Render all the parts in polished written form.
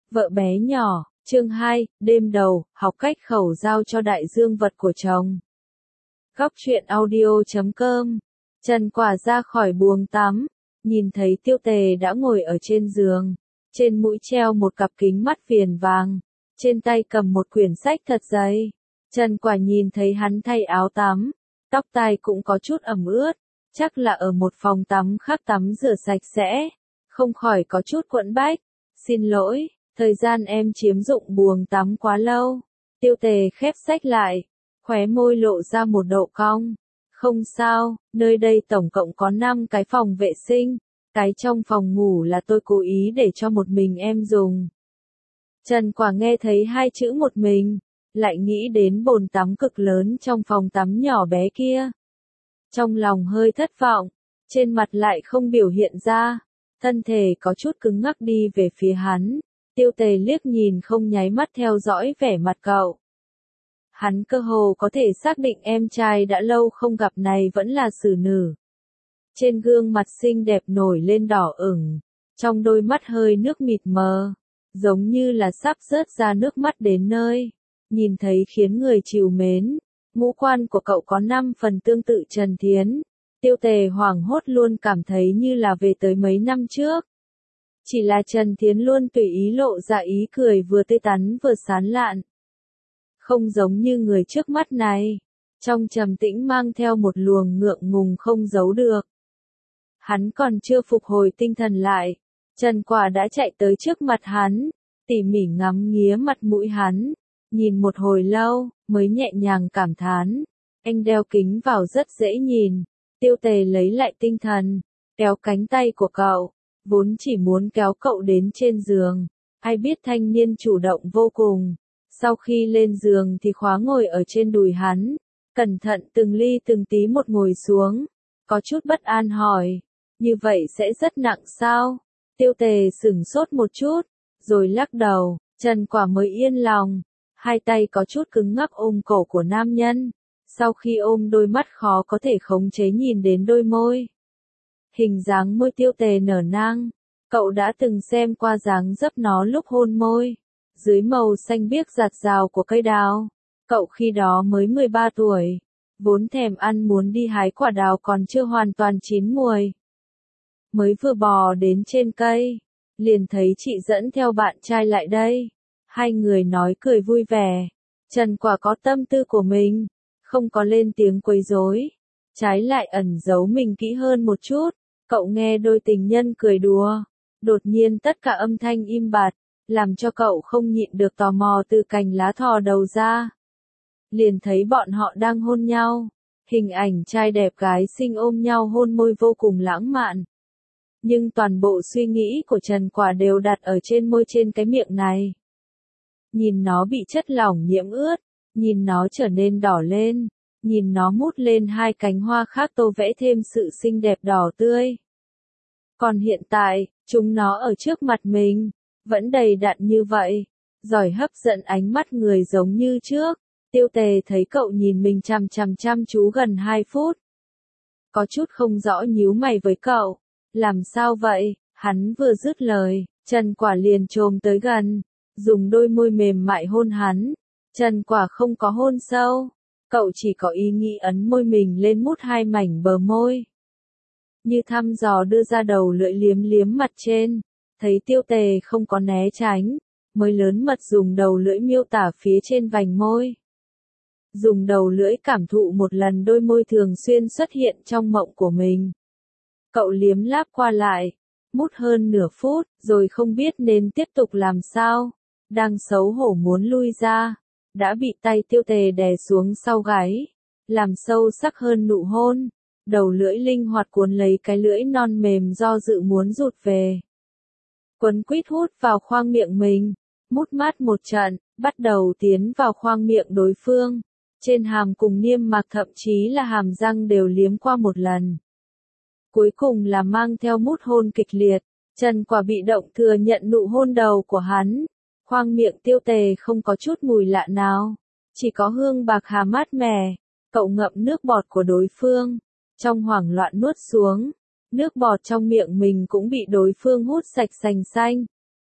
Vợ bé nhỏ, chương 2, đêm đầu, học cách khẩu giao cho đại dương vật của chồng. Góc truyện audio.com. Trần Quả ra khỏi buồng tắm, nhìn thấy Tiêu Tề đã ngồi ở trên giường, trên mũi treo một cặp kính mắt viền vàng, trên tay cầm một quyển sách thật dày. Trần Quả nhìn thấy hắn thay áo tắm, tóc tai cũng có chút ẩm ướt, chắc là ở một phòng tắm khác tắm rửa sạch sẽ, không khỏi có chút quẫn bách. Xin lỗi, thời gian em chiếm dụng buồng tắm quá lâu. Tiêu Tề khép sách lại, khóe môi lộ ra một độ cong. Không sao, nơi đây tổng cộng có 5 cái phòng vệ sinh, cái trong phòng ngủ là tôi cố ý để cho một mình em dùng. Trần Quả nghe thấy 2 chữ một mình, lại nghĩ đến bồn tắm cực lớn trong phòng tắm nhỏ bé kia. Trong lòng hơi thất vọng, trên mặt lại không biểu hiện ra, thân thể có chút cứng ngắc đi về phía hắn. Tiêu Tề liếc nhìn không nháy mắt theo dõi vẻ mặt cậu. Hắn cơ hồ có thể xác định em trai đã lâu không gặp này vẫn là xử nữ. Trên gương mặt xinh đẹp nổi lên đỏ ửng, trong đôi mắt hơi nước mịt mờ, giống như là sắp rớt ra nước mắt đến nơi. Nhìn thấy khiến người trìu mến, ngũ quan của cậu có 5 phần tương tự Trần Thiến. Tiêu Tề hoảng hốt luôn cảm thấy như là về tới mấy năm trước. Chỉ là Trần Thiến luôn tùy ý lộ ra ý cười vừa tươi tắn vừa sán lạn. Không giống như người trước mắt này, trong trầm tĩnh mang theo một luồng ngượng ngùng không giấu được. Hắn còn chưa phục hồi tinh thần lại, Trần Quả đã chạy tới trước mặt hắn, tỉ mỉ ngắm nghía mặt mũi hắn, nhìn một hồi lâu, mới nhẹ nhàng cảm thán, anh đeo kính vào rất dễ nhìn. Tiêu Tề lấy lại tinh thần, kéo cánh tay của cậu, vốn chỉ muốn kéo cậu đến trên giường, ai biết thanh niên chủ động vô cùng. Sau khi lên giường thì khóa ngồi ở trên đùi hắn, cẩn thận từng ly từng tí một ngồi xuống, có chút bất an hỏi, như vậy sẽ rất nặng sao? Tiêu Tề sửng sốt một chút, rồi lắc đầu. Trần Quả mới yên lòng, hai tay có chút cứng ngắc ôm cổ của nam nhân, sau khi ôm đôi mắt khó có thể khống chế nhìn đến đôi môi. Hình dáng môi Tiêu Tề nở nang, cậu đã từng xem qua dáng dấp nó lúc hôn môi. Dưới màu xanh biếc rạt rào của cây đào, cậu khi đó mới 13 tuổi, vốn thèm ăn muốn đi hái quả đào còn chưa hoàn toàn chín muồi. Mới vừa bò đến trên cây, liền thấy chị dẫn theo bạn trai lại đây. Hai người nói cười vui vẻ. Trần Quả có tâm tư của mình, không có lên tiếng quấy rối, trái lại ẩn giấu mình kỹ hơn một chút. Cậu nghe đôi tình nhân cười đùa, đột nhiên tất cả âm thanh im bặt, làm cho cậu không nhịn được tò mò từ cành lá thò đầu ra. Liền thấy bọn họ đang hôn nhau, hình ảnh trai đẹp gái xinh ôm nhau hôn môi vô cùng lãng mạn. Nhưng toàn bộ suy nghĩ của Trần Quả đều đặt ở trên môi trên cái miệng này. Nhìn nó bị chất lỏng nhiễm ướt, nhìn nó trở nên đỏ lên, nhìn nó mút lên 2 cánh hoa khác tô vẽ thêm sự xinh đẹp đỏ tươi. Còn hiện tại, chúng nó ở trước mặt mình, vẫn đầy đặn như vậy, giỏi hấp dẫn ánh mắt người giống như trước. Tiêu Tề thấy cậu nhìn mình chằm chằm chú gần 2 phút. Có chút không rõ nhíu mày với cậu. Làm sao vậy? Hắn vừa dứt lời, Trần Quả liền chồm tới gần, dùng đôi môi mềm mại hôn hắn. Trần Quả không có hôn sâu, cậu chỉ có ý nghĩ ấn môi mình lên mút 2 mảnh bờ môi. Như thăm dò đưa ra đầu lưỡi liếm liếm mặt trên, thấy Tiêu Tề không có né tránh, mới lớn mật dùng đầu lưỡi miêu tả phía trên vành môi. Dùng đầu lưỡi cảm thụ một lần đôi môi thường xuyên xuất hiện trong mộng của mình. Cậu liếm láp qua lại, mút hơn nửa phút, rồi không biết nên tiếp tục làm sao. Đang xấu hổ muốn lui ra, đã bị tay Tiêu Tề đè xuống sau gáy, làm sâu sắc hơn nụ hôn. Đầu lưỡi linh hoạt cuốn lấy cái lưỡi non mềm do dự muốn rụt về. Quấn quýt hút vào khoang miệng mình, mút mát một trận, bắt đầu tiến vào khoang miệng đối phương. Trên hàm cùng niêm mạc thậm chí là hàm răng đều liếm qua một lần. Cuối cùng là mang theo mút hôn kịch liệt, Trần Quả bị động thừa nhận nụ hôn đầu của hắn. Khoang miệng Tiêu Tề không có chút mùi lạ nào, chỉ có hương bạc hà mát mẻ. Cậu ngậm nước bọt của đối phương, trong hoảng loạn nuốt xuống, nước bọt trong miệng mình cũng bị đối phương hút sạch sành xanh.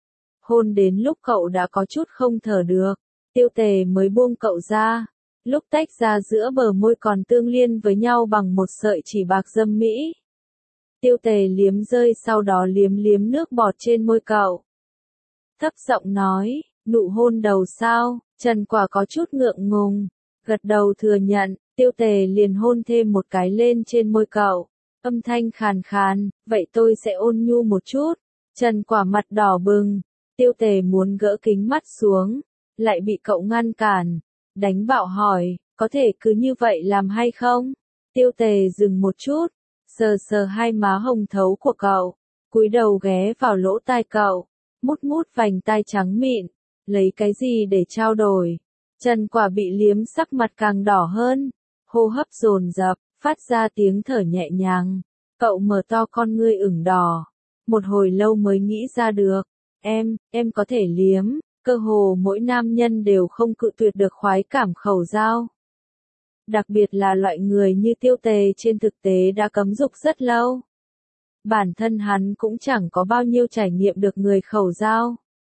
Hôn đến lúc cậu đã có chút không thở được, Tiêu Tề mới buông cậu ra. Lúc tách ra giữa bờ môi còn tương liên với nhau bằng một sợi chỉ bạc dâm mỹ. Tiêu Tề liếm rơi sau đó liếm liếm nước bọt trên môi cậu. Thấp giọng nói, nụ hôn đầu sao? Trần Quả có chút ngượng ngùng, gật đầu thừa nhận, Tiêu Tề liền hôn thêm một cái lên trên môi cậu. Âm thanh khàn khàn, vậy tôi sẽ ôn nhu một chút. Trần Quả mặt đỏ bừng, Tiêu Tề muốn gỡ kính mắt xuống, lại bị cậu ngăn cản. Đánh bạo hỏi, có thể cứ như vậy làm hay không? Tiêu Tề dừng một chút, sờ sờ hai má hồng thấu của cậu, cúi đầu ghé vào lỗ tai cậu, mút mút vành tai trắng mịn, lấy cái gì để trao đổi. Trần Quả bị liếm sắc mặt càng đỏ hơn, hô hấp dồn dập, phát ra tiếng thở nhẹ nhàng. Cậu mở to con ngươi ửng đỏ, một hồi lâu mới nghĩ ra được, em có thể liếm. Cơ hồ mỗi nam nhân đều không cự tuyệt được khoái cảm khẩu giao. Đặc biệt là loại người như Tiêu Tề trên thực tế đã cấm dục rất lâu. Bản thân hắn cũng chẳng có bao nhiêu trải nghiệm được người khẩu giao.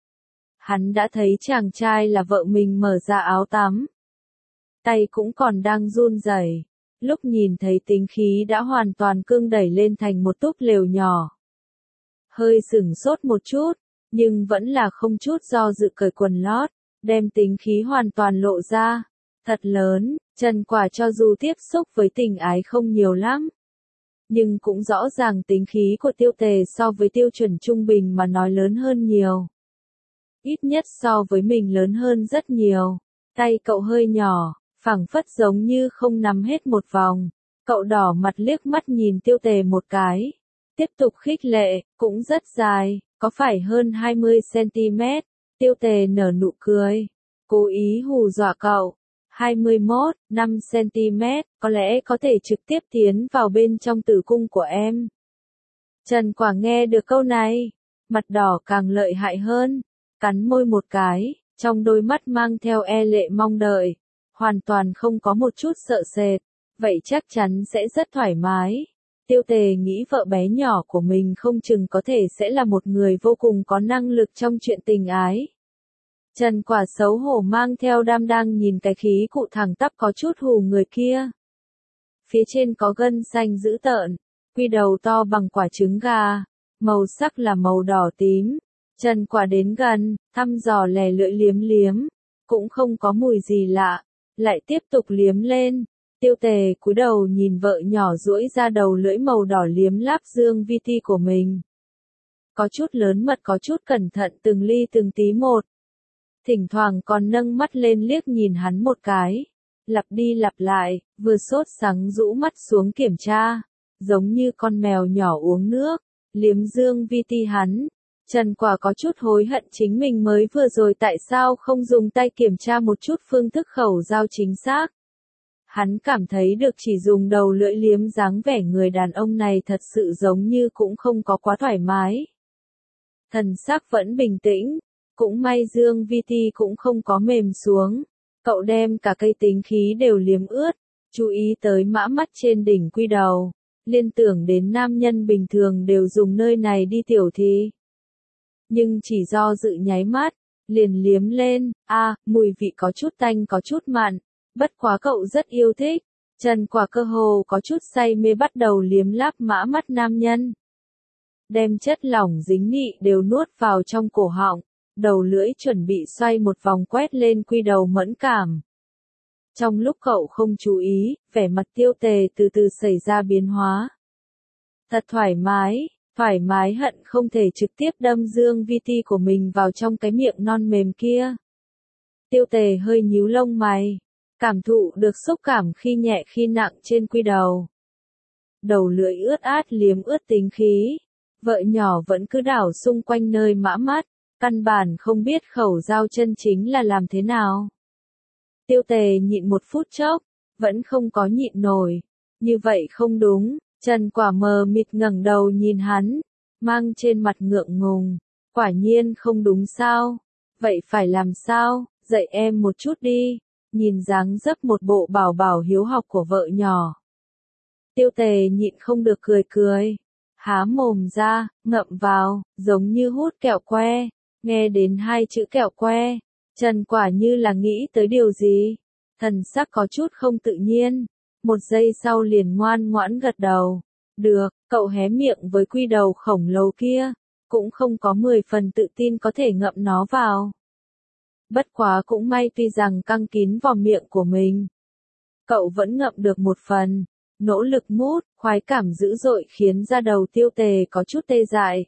Hắn đã thấy chàng trai là vợ mình mở ra áo tắm. Tay cũng còn đang run rẩy. Lúc nhìn thấy tính khí đã hoàn toàn cương đẩy lên thành một túp lều nhỏ. Hơi sửng sốt một chút, nhưng vẫn là không chút do dự cởi quần lót, đem tính khí hoàn toàn lộ ra. Thật lớn, Trần Quả cho dù tiếp xúc với tình ái không nhiều lắm, nhưng cũng rõ ràng tính khí của Tiêu Tề so với tiêu chuẩn trung bình mà nói lớn hơn nhiều. Ít nhất so với mình lớn hơn rất nhiều. Tay cậu hơi nhỏ, phảng phất giống như không nắm hết một vòng. Cậu đỏ mặt liếc mắt nhìn Tiêu Tề một cái. Tiếp tục khích lệ, cũng rất dài, có phải hơn 20cm. Tiêu Tề nở nụ cười, cố ý hù dọa cậu. 21, 5cm, có lẽ có thể trực tiếp tiến vào bên trong tử cung của em. Trần Quả nghe được câu này, mặt đỏ càng lợi hại hơn, cắn môi một cái, trong đôi mắt mang theo e lệ mong đợi, hoàn toàn không có một chút sợ sệt, vậy chắc chắn sẽ rất thoải mái. Tiêu Tề nghĩ vợ bé nhỏ của mình không chừng có thể sẽ là một người vô cùng có năng lực trong chuyện tình ái. Trần Quả xấu hổ mang theo đam đang nhìn cái khí cụ thẳng tắp có chút hù người kia. Phía trên có gân xanh dữ tợn, quy đầu to bằng quả trứng gà, màu sắc là màu đỏ tím. Trần Quả đến gần, thăm dò lè lưỡi liếm liếm, cũng không có mùi gì lạ, lại tiếp tục liếm lên. Tiêu Tề cúi đầu nhìn vợ nhỏ duỗi ra đầu lưỡi màu đỏ liếm láp dương vi ti của mình. Có chút lớn mật có chút cẩn thận từng ly từng tí một. Thỉnh thoảng còn nâng mắt lên liếc nhìn hắn một cái. Lặp đi lặp lại, vừa sốt sắng rũ mắt xuống kiểm tra. Giống như con mèo nhỏ uống nước, liếm dương vi ti hắn. Trần Quả có chút hối hận chính mình mới vừa rồi tại sao không dùng tay kiểm tra một chút phương thức khẩu giao chính xác. Hắn cảm thấy được chỉ dùng đầu lưỡi liếm dáng vẻ người đàn ông này thật sự giống như cũng không có quá thoải mái. Thần sắc vẫn bình tĩnh, cũng may dương vi ti cũng không có mềm xuống. Cậu đem cả cây tính khí đều liếm ướt, chú ý tới mã mắt trên đỉnh quy đầu, liên tưởng đến nam nhân bình thường đều dùng nơi này đi tiểu thì. Nhưng chỉ do dự nháy mắt, liền liếm lên, mùi vị có chút tanh có chút mặn, bất quá cậu rất yêu thích. Trần Quả cơ hồ có chút say mê bắt đầu liếm láp mã mắt nam nhân. Đem chất lỏng dính nị đều nuốt vào trong cổ họng, đầu lưỡi chuẩn bị xoay một vòng quét lên quy đầu mẫn cảm. Trong lúc cậu không chú ý, vẻ mặt Tiêu Tề từ từ xảy ra biến hóa. Thật thoải mái hận không thể trực tiếp đâm dương vi ti của mình vào trong cái miệng non mềm kia. Tiêu Tề hơi nhíu lông mày, cảm thụ được xúc cảm khi nhẹ khi nặng trên quy đầu. Đầu lưỡi ướt át liếm ướt tính khí, vợ nhỏ vẫn cứ đảo xung quanh nơi mã mắt, căn bản không biết khẩu giao chân chính là làm thế nào. Tiêu Tề nhịn một phút chốc, vẫn không có nhịn nổi, như vậy không đúng. Trần Quả mờ mịt ngẩng đầu nhìn hắn, mang trên mặt ngượng ngùng, quả nhiên không đúng sao, vậy phải làm sao, dạy em một chút đi, nhìn dáng dấp một bộ bảo bảo hiếu học của vợ nhỏ. Tiêu Tề nhịn không được cười, há mồm ra, ngậm vào, giống như hút kẹo que, Nghe đến hai chữ kẹo que, Trần quả như là nghĩ tới điều gì. Thần sắc có chút không tự nhiên. Một giây sau liền ngoan ngoãn gật đầu. Được, cậu hé miệng với quy đầu khổng lồ kia. Cũng không có 10 phần tự tin có thể ngậm nó vào. Bất quá cũng may tuy rằng căng kín vào miệng của mình. Cậu vẫn ngậm được một phần. Nỗ lực mút, khoái cảm dữ dội khiến da đầu Tiêu Tề có chút tê dại.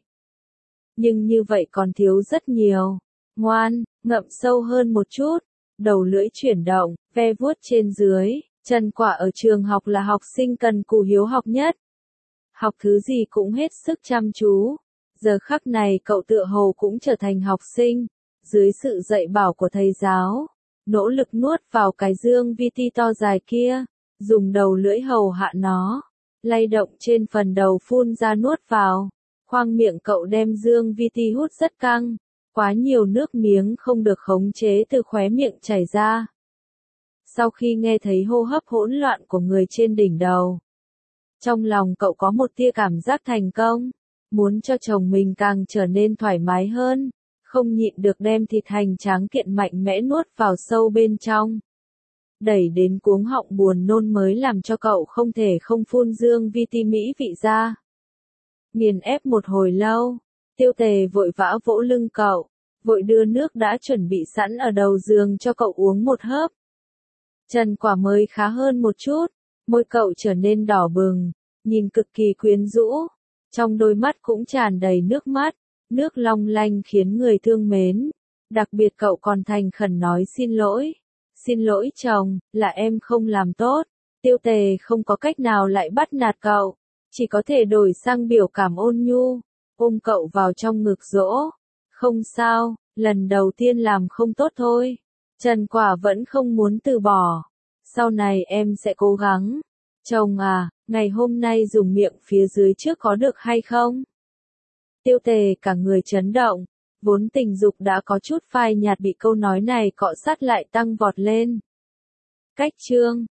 Nhưng như vậy còn thiếu rất nhiều. Ngoan, ngậm sâu hơn một chút. Đầu lưỡi chuyển động, ve vuốt trên dưới. Trần Quả ở trường học là học sinh cần cù hiếu học nhất. Học thứ gì cũng hết sức chăm chú. Giờ khắc này cậu tựa hồ cũng trở thành học sinh. Dưới sự dạy bảo của thầy giáo. Nỗ lực nuốt vào cái dương vi ti to dài kia. Dùng đầu lưỡi hầu hạ nó. Lay động trên phần đầu phun ra nuốt vào. Khoang miệng cậu đem dương vi ti hút rất căng. Quá nhiều nước miếng không được khống chế từ khóe miệng chảy ra. Sau khi nghe thấy hô hấp hỗn loạn của người trên đỉnh đầu. Trong lòng cậu có một tia cảm giác thành công. Muốn cho chồng mình càng trở nên thoải mái hơn. Không nhịn được đem thịt hành tráng kiện mạnh mẽ nuốt vào sâu bên trong. Đẩy đến cuống họng buồn nôn mới làm cho cậu không thể không phun dương vi ti mỹ vị ra. Nghiền ép một hồi lâu. Tiêu Tề vội vã vỗ lưng cậu. Vội đưa nước đã chuẩn bị sẵn ở đầu giường cho cậu uống một hớp. Trần Quả mới khá hơn một chút. Môi cậu trở nên đỏ bừng. Nhìn cực kỳ quyến rũ. Trong đôi mắt cũng tràn đầy nước mắt. Nước long lanh khiến người thương mến. Đặc biệt cậu còn thành khẩn nói xin lỗi. Xin lỗi chồng, là em không làm tốt. Tiêu Tề không có cách nào lại bắt nạt cậu. Chỉ có thể đổi sang biểu cảm ôn nhu. Ôm cậu vào trong ngực dỗ. Không sao, lần đầu tiên làm không tốt thôi. Trần Quả vẫn không muốn từ bỏ. Sau này em sẽ cố gắng. Chồng à, ngày hôm nay dùng miệng phía dưới trước có được hay không? Tiêu Tề cả người chấn động. Vốn tình dục đã có chút phai nhạt bị câu nói này cọ sát lại tăng vọt lên. Cách chương